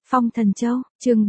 Phong Thần Châu, chương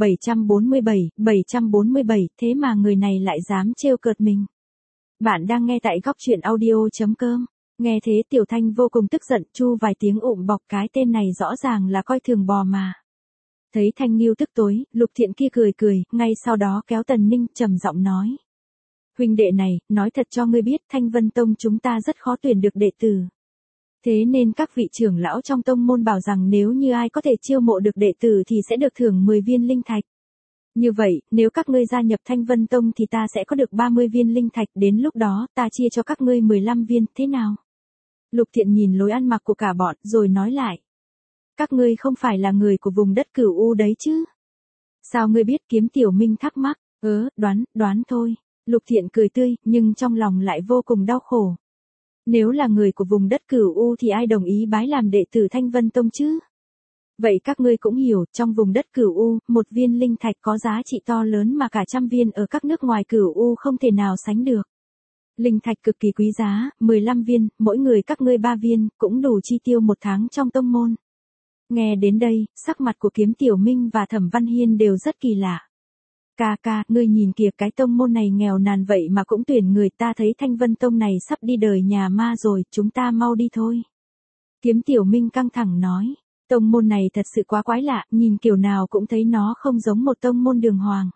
747, thế mà người này lại dám trêu cợt mình. Bạn đang nghe tại góc truyện audio.com. Nghe thế Tiểu Thanh vô cùng tức giận, chu vài tiếng bọc cái tên này rõ ràng là coi thường bò mà. Thấy Thanh Nghiêu tức tối, Lục Thiện kia cười, ngay sau đó kéo Tần Ninh trầm giọng nói. Huynh đệ này, nói thật cho ngươi biết, Thanh Vân Tông chúng ta rất khó tuyển được đệ tử. Thế nên các vị trưởng lão trong tông môn bảo rằng nếu như ai có thể chiêu mộ được đệ tử thì sẽ được thưởng 10 viên linh thạch. Như vậy, nếu các ngươi gia nhập Thanh Vân Tông thì ta sẽ có được 30 viên linh thạch, đến lúc đó ta chia cho các ngươi 15 viên, thế nào? Lục Thiện nhìn lối ăn mặc của cả bọn, rồi nói lại. Các ngươi không phải là người của vùng đất Cửu U đấy chứ? Sao ngươi biết? Kiếm Tiểu Minh thắc mắc. Đoán thôi. Lục Thiện cười tươi, nhưng trong lòng lại vô cùng đau khổ. Nếu là người của vùng đất Cửu U thì ai đồng ý bái làm đệ tử Thanh Vân Tông chứ? Vậy các ngươi cũng hiểu, trong vùng đất Cửu U, một viên linh thạch có giá trị to lớn mà cả trăm viên ở các nước ngoài Cửu U không thể nào sánh được. Linh thạch cực kỳ quý giá, 15 viên, mỗi người các ngươi 3 viên, cũng đủ chi tiêu một tháng trong tông môn. Nghe đến đây, sắc mặt của Kiếm Tiểu Minh và Thẩm Văn Hiên đều rất kỳ lạ. Ca, ngươi nhìn kìa, cái tông môn này nghèo nàn vậy mà cũng tuyển người, ta thấy Thanh Vân Tông này sắp đi đời nhà ma rồi, chúng ta mau đi thôi. Kiếm Tiểu Minh căng thẳng nói, tông môn này thật sự quá quái lạ, nhìn kiểu nào cũng thấy nó không giống một tông môn đường hoàng.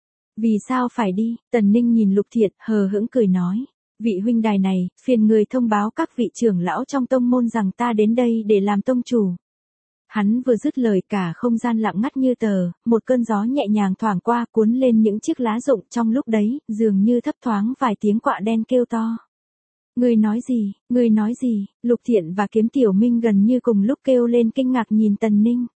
Vì sao phải đi? Tần Ninh nhìn Lục Thiện, hờ hững cười nói, vị huynh đài này, phiền người thông báo các vị trưởng lão trong tông môn rằng ta đến đây để làm tông chủ. Hắn vừa dứt lời cả không gian lặng ngắt như tờ, một cơn gió nhẹ nhàng thoảng qua cuốn lên những chiếc lá rụng, trong lúc đấy, dường như thấp thoáng vài tiếng quạ đen kêu to. Ngươi nói gì, Lục Thiện và Kiếm Tiểu Minh gần như cùng lúc kêu lên kinh ngạc nhìn Tần Ninh.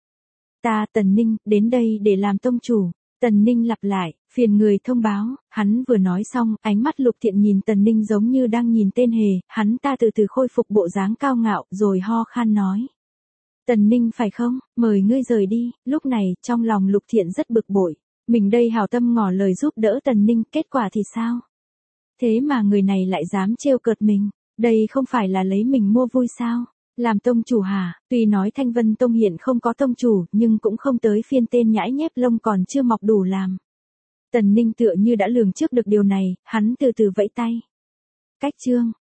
Tần Ninh, đến đây để làm tông chủ. Tần Ninh lặp lại, phiền người thông báo, hắn vừa nói xong, ánh mắt Lục Thiện nhìn Tần Ninh giống như đang nhìn tên hề, hắn ta từ từ khôi phục bộ dáng cao ngạo, rồi ho khan nói. Tần Ninh phải không, mời ngươi rời đi. Lúc này, trong lòng Lục Thiện rất bực bội. Mình đây hảo tâm ngỏ lời giúp đỡ Tần Ninh, kết quả thì sao? Thế mà người này lại dám trêu cợt mình. Đây không phải là lấy mình mua vui sao? Làm tông chủ hả? Tuy nói Thanh Vân Tông hiện không có tông chủ, nhưng cũng không tới phiên tên nhãi nhép lông còn chưa mọc đủ làm. Tần Ninh tựa như đã lường trước được điều này, hắn từ từ vẫy tay. Cách chương.